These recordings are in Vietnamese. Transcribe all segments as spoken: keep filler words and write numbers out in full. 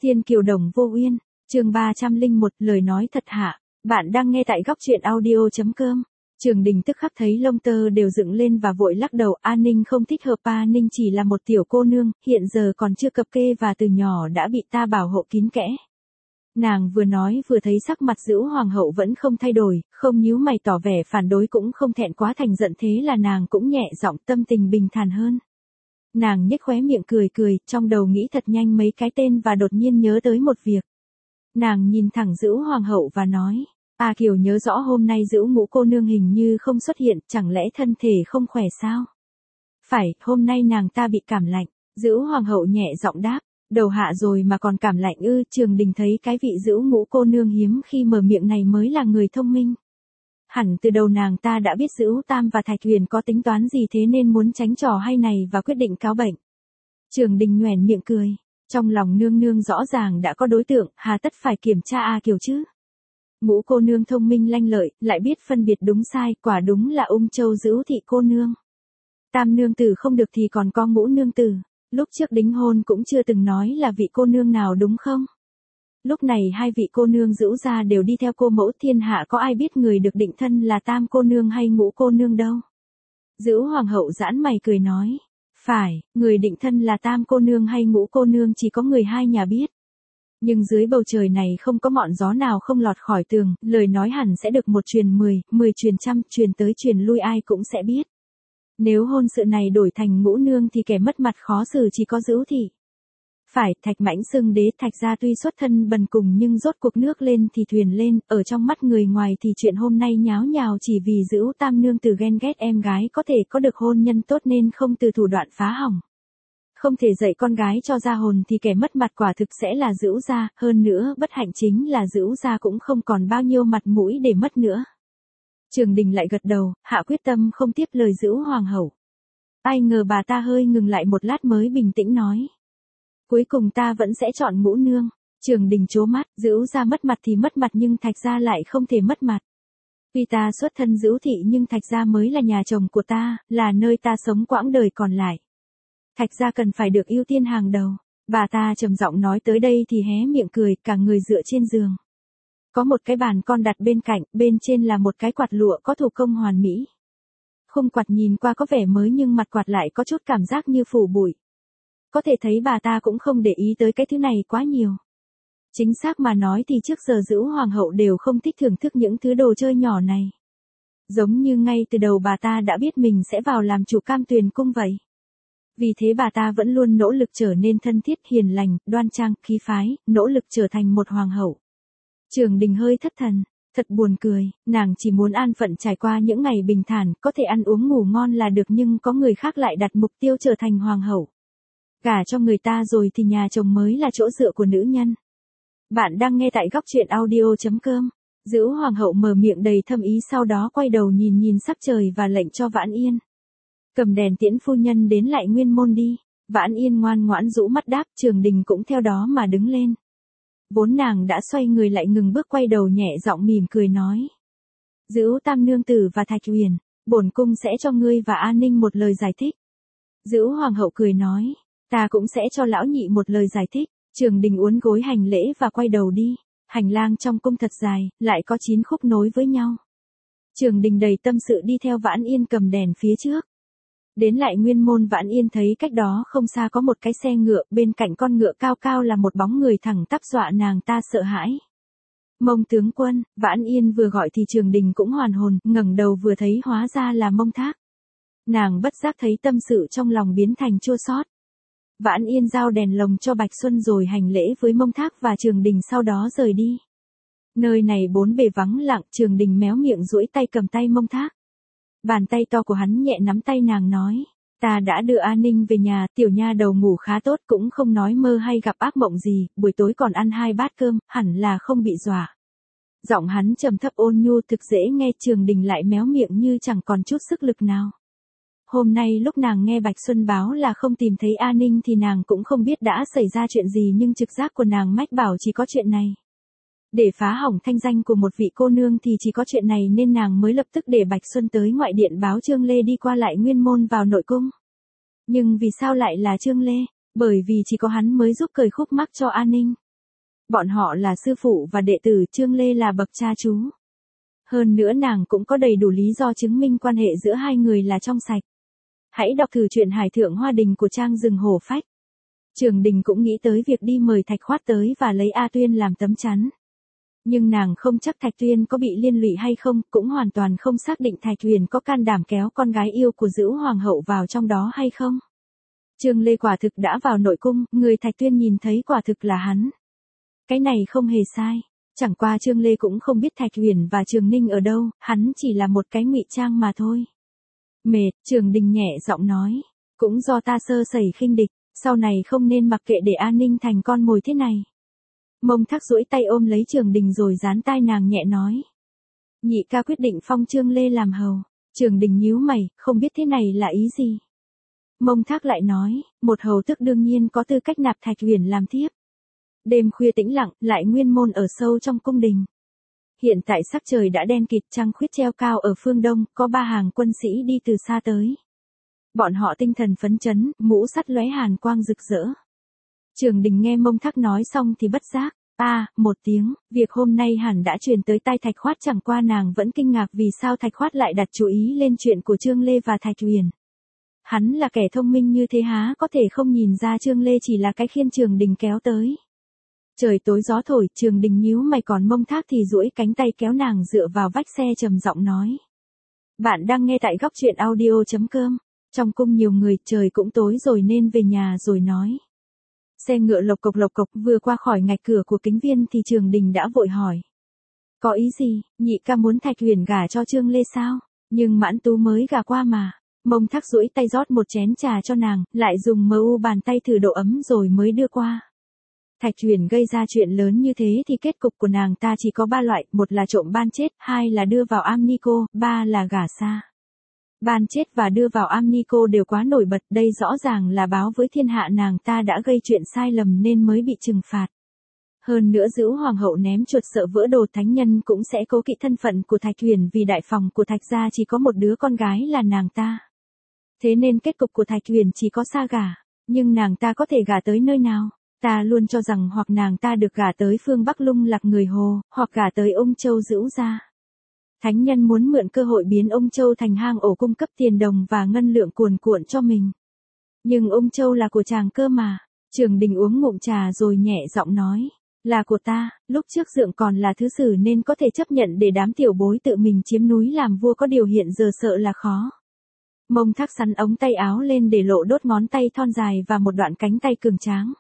Thiên kiều đồng vô uyên, chương ba trăm lẻ một lời nói thật hạ. Bạn đang nghe tại góc truyện audio chấm com. Trường Đình tức khắc thấy lông tơ đều dựng lên và vội lắc đầu. A Ninh không thích hợp. A Ninh chỉ là một tiểu cô nương, hiện giờ còn chưa cập kê và từ nhỏ đã bị ta bảo hộ kín kẽ. Nàng vừa nói vừa thấy sắc mặt Dữu Hoàng hậu vẫn không thay đổi, không nhíu mày tỏ vẻ phản đối cũng không thẹn quá thành giận, thế là nàng cũng nhẹ giọng, tâm tình bình thản hơn. Nàng nhếch khóe miệng cười cười, trong đầu nghĩ thật nhanh mấy cái tên và đột nhiên nhớ tới một việc. Nàng nhìn thẳng Dữu Hoàng hậu và nói, A Kiều nhớ rõ hôm nay Dữu Ngũ cô nương hình như không xuất hiện, chẳng lẽ thân thể không khỏe sao? Phải, hôm nay nàng ta bị cảm lạnh. Dữu Hoàng hậu nhẹ giọng đáp, đầu hạ rồi mà còn cảm lạnh ư? Trường Đình thấy cái vị Dữu Ngũ cô nương hiếm khi mở miệng này mới là người thông minh. Hẳn từ đầu nàng ta đã biết Dữu Tam và Thạch Huyền có tính toán gì thế nên muốn tránh trò hay này và quyết định cáo bệnh. Trường Đình nhoẻn miệng cười, trong lòng nương nương rõ ràng đã có đối tượng, hà tất phải kiểm tra A Kiều chứ. Ngũ cô nương thông minh lanh lợi, lại biết phân biệt đúng sai, quả đúng là Ung Châu Dữu thị cô nương. Tam nương tử không được thì còn có Ngũ nương tử, lúc trước đính hôn cũng chưa từng nói là vị cô nương nào đúng không? Lúc này hai vị cô nương Dữu gia đều đi theo cô mẫu, thiên hạ có ai biết người được định thân là Tam cô nương hay Ngũ cô nương đâu. Dữu Hoàng hậu giãn mày cười nói, phải, người định thân là Tam cô nương hay Ngũ cô nương chỉ có người hai nhà biết. Nhưng dưới bầu trời này không có ngọn gió nào không lọt khỏi tường, lời nói hẳn sẽ được một truyền mười, mười truyền trăm, truyền tới truyền lui ai cũng sẽ biết. Nếu hôn sự này đổi thành Ngũ nương thì kẻ mất mặt khó xử chỉ có Dữu thị. Phải, Thạch Mãnh xưng đế Thạch gia tuy xuất thân bần cùng nhưng rốt cuộc nước lên thì thuyền lên, ở trong mắt người ngoài thì chuyện hôm nay nháo nhào chỉ vì Dữu Tam nương tử ghen ghét em gái có thể có được hôn nhân tốt nên không từ thủ đoạn phá hỏng. Không thể dạy con gái cho ra hồn thì kẻ mất mặt quả thực sẽ là Dữu gia, hơn nữa bất hạnh chính là Dữu gia cũng không còn bao nhiêu mặt mũi để mất nữa. Trường Đình lại gật đầu, hạ quyết tâm không tiếp lời Dữu Hoàng hậu. Ai ngờ bà ta hơi ngừng lại một lát mới bình tĩnh nói, cuối cùng ta vẫn sẽ chọn Ngũ nương. Trường Đình trố mắt, Dữu gia mất mặt thì mất mặt nhưng Thạch gia lại không thể mất mặt. Tuy ta xuất thân Dữu thị nhưng Thạch gia mới là nhà chồng của ta, là nơi ta sống quãng đời còn lại. Thạch gia cần phải được ưu tiên hàng đầu. Bà ta trầm giọng nói tới đây thì hé miệng cười, cả người dựa trên giường. Có một cái bàn con đặt bên cạnh, bên trên là một cái quạt lụa có thủ công hoàn mỹ. Khung quạt nhìn qua có vẻ mới nhưng mặt quạt lại có chút cảm giác như phủ bụi. Có thể thấy bà ta cũng không để ý tới cái thứ này quá nhiều. Chính xác mà nói thì trước giờ Dữu Hoàng hậu đều không thích thưởng thức những thứ đồ chơi nhỏ này. Giống như ngay từ đầu bà ta đã biết mình sẽ vào làm chủ Cam Tuyền cung vậy. Vì thế bà ta vẫn luôn nỗ lực trở nên thân thiết, hiền lành, đoan trang, khí phái, nỗ lực trở thành một hoàng hậu. Trường Đình hơi thất thần, thật buồn cười, nàng chỉ muốn an phận trải qua những ngày bình thản, có thể ăn uống ngủ ngon là được nhưng có người khác lại đặt mục tiêu trở thành hoàng hậu. Gả cho người ta rồi thì nhà chồng mới là chỗ dựa của nữ nhân. Bạn đang nghe tại góc truyện audio chấm com. Dữu Hoàng hậu mở miệng đầy thâm ý sau đó quay đầu nhìn nhìn sắc trời và lệnh cho Vãn Yên. Cầm đèn tiễn phu nhân đến lại Nguyên môn đi. Vãn Yên ngoan ngoãn rũ mắt đáp, Trường Đình cũng theo đó mà đứng lên. Vốn nàng đã xoay người lại ngừng bước quay đầu nhẹ giọng mỉm cười nói. Dữu Tam nương tử và Thạch Huyền, bổn cung sẽ cho ngươi và An Ninh một lời giải thích. Dữu Hoàng hậu cười nói, ta cũng sẽ cho lão nhị một lời giải thích. Trường Đình uốn gối hành lễ và quay đầu đi. Hành lang trong cung thật dài, lại có chín khúc nối với nhau. Trường Đình đầy tâm sự đi theo Vãn Yên cầm đèn phía trước. Đến lại Nguyên môn, Vãn Yên thấy cách đó không xa có một cái xe ngựa, bên cạnh con ngựa cao cao là một bóng người thẳng tắp dọa nàng ta sợ hãi. Mông tướng quân. Vãn Yên vừa gọi thì Trường Đình cũng hoàn hồn, ngẩng đầu vừa thấy hóa ra là Mông Thác. Nàng bất giác thấy tâm sự trong lòng biến thành chua xót. Vãn Yên giao đèn lồng cho Bạch Xuân rồi hành lễ với Mông Thác và Trường Đình sau đó rời đi. Nơi này bốn bề vắng lặng, Trường Đình méo miệng duỗi tay cầm tay Mông Thác. Bàn tay to của hắn nhẹ nắm tay nàng nói, ta đã đưa An Ninh về nhà, tiểu nha đầu ngủ khá tốt cũng không nói mơ hay gặp ác mộng gì, buổi tối còn ăn hai bát cơm, hẳn là không bị dọa. Giọng hắn trầm thấp ôn nhu thực dễ nghe. Trường Đình lại méo miệng như chẳng còn chút sức lực nào. Hôm nay lúc nàng nghe Bạch Xuân báo là không tìm thấy An Ninh thì nàng cũng không biết đã xảy ra chuyện gì nhưng trực giác của nàng mách bảo chỉ có chuyện này. Để phá hỏng thanh danh của một vị cô nương thì chỉ có chuyện này nên nàng mới lập tức để Bạch Xuân tới ngoại điện báo Trương Lê đi qua lại Nguyên môn vào nội cung. Nhưng vì sao lại là Trương Lê? Bởi vì chỉ có hắn mới giúp cởi khúc mắc cho An Ninh. Bọn họ là sư phụ và đệ tử, Trương Lê là bậc cha chú. Hơn nữa nàng cũng có đầy đủ lý do chứng minh quan hệ giữa hai người là trong sạch. Hãy đọc thử truyện Hải Thượng Hoa Đình của Trang Rừng Hổ Phách. Trường Đình cũng nghĩ tới việc đi mời Thạch Khoát tới và lấy A Tuyên làm tấm chắn. Nhưng nàng không chắc Thạch Tuyên có bị liên lụy hay không, cũng hoàn toàn không xác định Thạch Huyền có can đảm kéo con gái yêu của Dữu Hoàng hậu vào trong đó hay không. Trương Lê quả thực đã vào nội cung, người Thạch Tuyên nhìn thấy quả thực là hắn. Cái này không hề sai. Chẳng qua Trương Lê cũng không biết Thạch Huyền và Trường Ninh ở đâu, hắn chỉ là một cái ngụy trang mà thôi. Mệt, Trường Đình nhẹ giọng nói. Cũng do ta sơ sẩy khinh địch, sau này không nên mặc kệ để An Ninh thành con mồi thế này. Mông Thác duỗi tay ôm lấy Trường Đình rồi dán tai nàng nhẹ nói. Nhị ca quyết định phong Trương Lê làm hầu. Trường Đình nhíu mày, không biết thế này là ý gì. Mông Thác lại nói, một hầu tước đương nhiên có tư cách nạp Thạch Huyền làm thiếp. Đêm khuya tĩnh lặng, lại nguyên môn ở sâu trong cung đình. Hiện tại sắc trời đã đen kịt, trăng khuyết treo cao ở phương đông, có ba hàng quân sĩ đi từ xa tới. Bọn họ tinh thần phấn chấn, mũ sắt lóe hàn quang rực rỡ. Trường Đình nghe Mông Thác nói xong thì bất giác, a, à, một tiếng, việc hôm nay hẳn đã truyền tới tai Thạch Khoát, chẳng qua nàng vẫn kinh ngạc vì sao Thạch Khoát lại đặt chú ý lên chuyện của Trương Lê và Thạch Huyền. Hắn là kẻ thông minh như thế há có thể không nhìn ra Trương Lê chỉ là cái khiên Trường Đình kéo tới. Trời tối gió thổi, Trường Đình nhíu mày, còn Mông Thác thì duỗi cánh tay kéo nàng dựa vào vách xe trầm giọng nói. Bạn đang nghe tại góc truyện audio chấm com. Trong cung nhiều người, trời cũng tối rồi nên về nhà rồi nói. Xe ngựa lộc cộc lộc cộc vừa qua khỏi ngạch cửa của Kính Viên thì Trường Đình đã vội hỏi. Có ý gì, nhị ca muốn Thạch Huyền gả cho Trương Lê sao? Nhưng Mãn Tú mới gả qua mà. Mông Thác duỗi tay rót một chén trà cho nàng, lại dùng mờ u bàn tay thử độ ấm rồi mới đưa qua. Thạch Huyền gây ra chuyện lớn như thế thì kết cục của nàng ta chỉ có ba loại, một là trộm ban chết, hai là đưa vào am ni cô, ba là gả xa. Ban chết và đưa vào am ni cô đều quá nổi bật, đây rõ ràng là báo với thiên hạ nàng ta đã gây chuyện sai lầm nên mới bị trừng phạt. Hơn nữa Dữu Hoàng hậu ném chuột sợ vỡ đồ, thánh nhân cũng sẽ cố kỵ thân phận của Thạch Huyền vì đại phòng của Thạch gia chỉ có một đứa con gái là nàng ta. Thế nên kết cục của Thạch Huyền chỉ có xa gả, nhưng nàng ta có thể gả tới nơi nào? Ta luôn cho rằng hoặc nàng ta được gả tới phương Bắc Lung Lạc người Hồ, hoặc gả tới Ung Châu Dữu gia. Thánh nhân muốn mượn cơ hội biến Ung Châu thành hang ổ cung cấp tiền đồng và ngân lượng cuồn cuộn cho mình. Nhưng Ung Châu là của chàng cơ mà. Trường Đình uống ngụm trà rồi nhẹ giọng nói. Là của ta, lúc trước Dượng còn là thứ sử nên có thể chấp nhận để đám tiểu bối tự mình chiếm núi làm vua, có điều hiện giờ sợ là khó. Mông Thác sắn ống tay áo lên để lộ đốt ngón tay thon dài và một đoạn cánh tay cường tráng.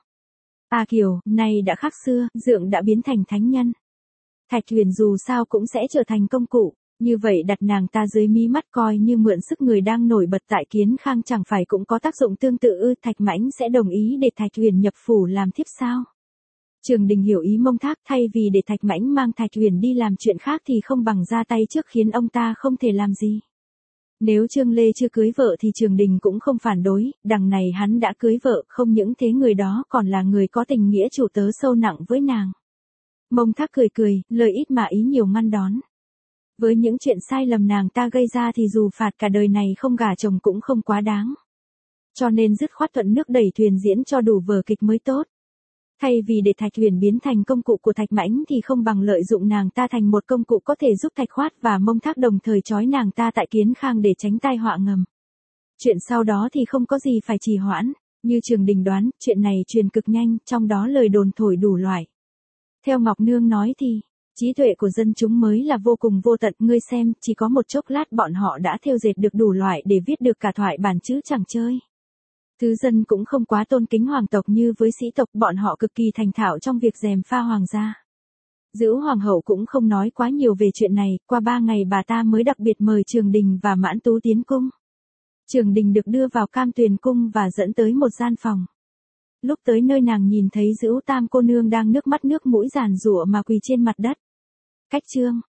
A Kiều, nay đã khác xưa, Dượng đã biến thành thánh nhân. Thạch Huyền dù sao cũng sẽ trở thành công cụ, như vậy đặt nàng ta dưới mí mắt coi như mượn sức người đang nổi bật tại Kiến Khang chẳng phải cũng có tác dụng tương tự ư? Thạch Mãnh sẽ đồng ý để Thạch Huyền nhập phủ làm thiếp sao? Trường Đình hiểu ý Mông Thác, thay vì để Thạch Mãnh mang Thạch Huyền đi làm chuyện khác thì không bằng ra tay trước khiến ông ta không thể làm gì. Nếu Trương Lê chưa cưới vợ thì Trường Đình cũng không phản đối, đằng này hắn đã cưới vợ, không những thế người đó còn là người có tình nghĩa chủ tớ sâu nặng với nàng. Mông Thác cười cười, lời ít mà ý nhiều ngăn đón. Với những chuyện sai lầm nàng ta gây ra thì dù phạt cả đời này không gả chồng cũng không quá đáng. Cho nên dứt khoát thuận nước đẩy thuyền diễn cho đủ vở kịch mới tốt. Thay vì để Thạch Huyền biến thành công cụ của Thạch Mãnh thì không bằng lợi dụng nàng ta thành một công cụ có thể giúp Thạch Khoát và Mông Thác đồng thời trói nàng ta tại Kiến Khang để tránh tai họa ngầm. Chuyện sau đó thì không có gì phải trì hoãn, như Trường Đình đoán, chuyện này truyền cực nhanh, trong đó lời đồn thổi đủ loại. Theo Ngọc Nương nói thì, trí tuệ của dân chúng mới là vô cùng vô tận, ngươi xem, chỉ có một chốc lát bọn họ đã thêu dệt được đủ loại để viết được cả thoại bản chứ chẳng chơi. Thứ dân cũng không quá tôn kính hoàng tộc như với sĩ tộc, bọn họ cực kỳ thành thạo trong việc gièm pha hoàng gia. Dữu Hoàng hậu cũng không nói quá nhiều về chuyện này, qua ba ngày bà ta mới đặc biệt mời Trường Đình và Mãn Tú tiến cung. Trường Đình được đưa vào Cam Tuyền cung và dẫn tới một gian phòng. Lúc tới nơi nàng nhìn thấy Dữu Tam cô nương đang nước mắt nước mũi giàn giụa mà quỳ trên mặt đất. Cách chương,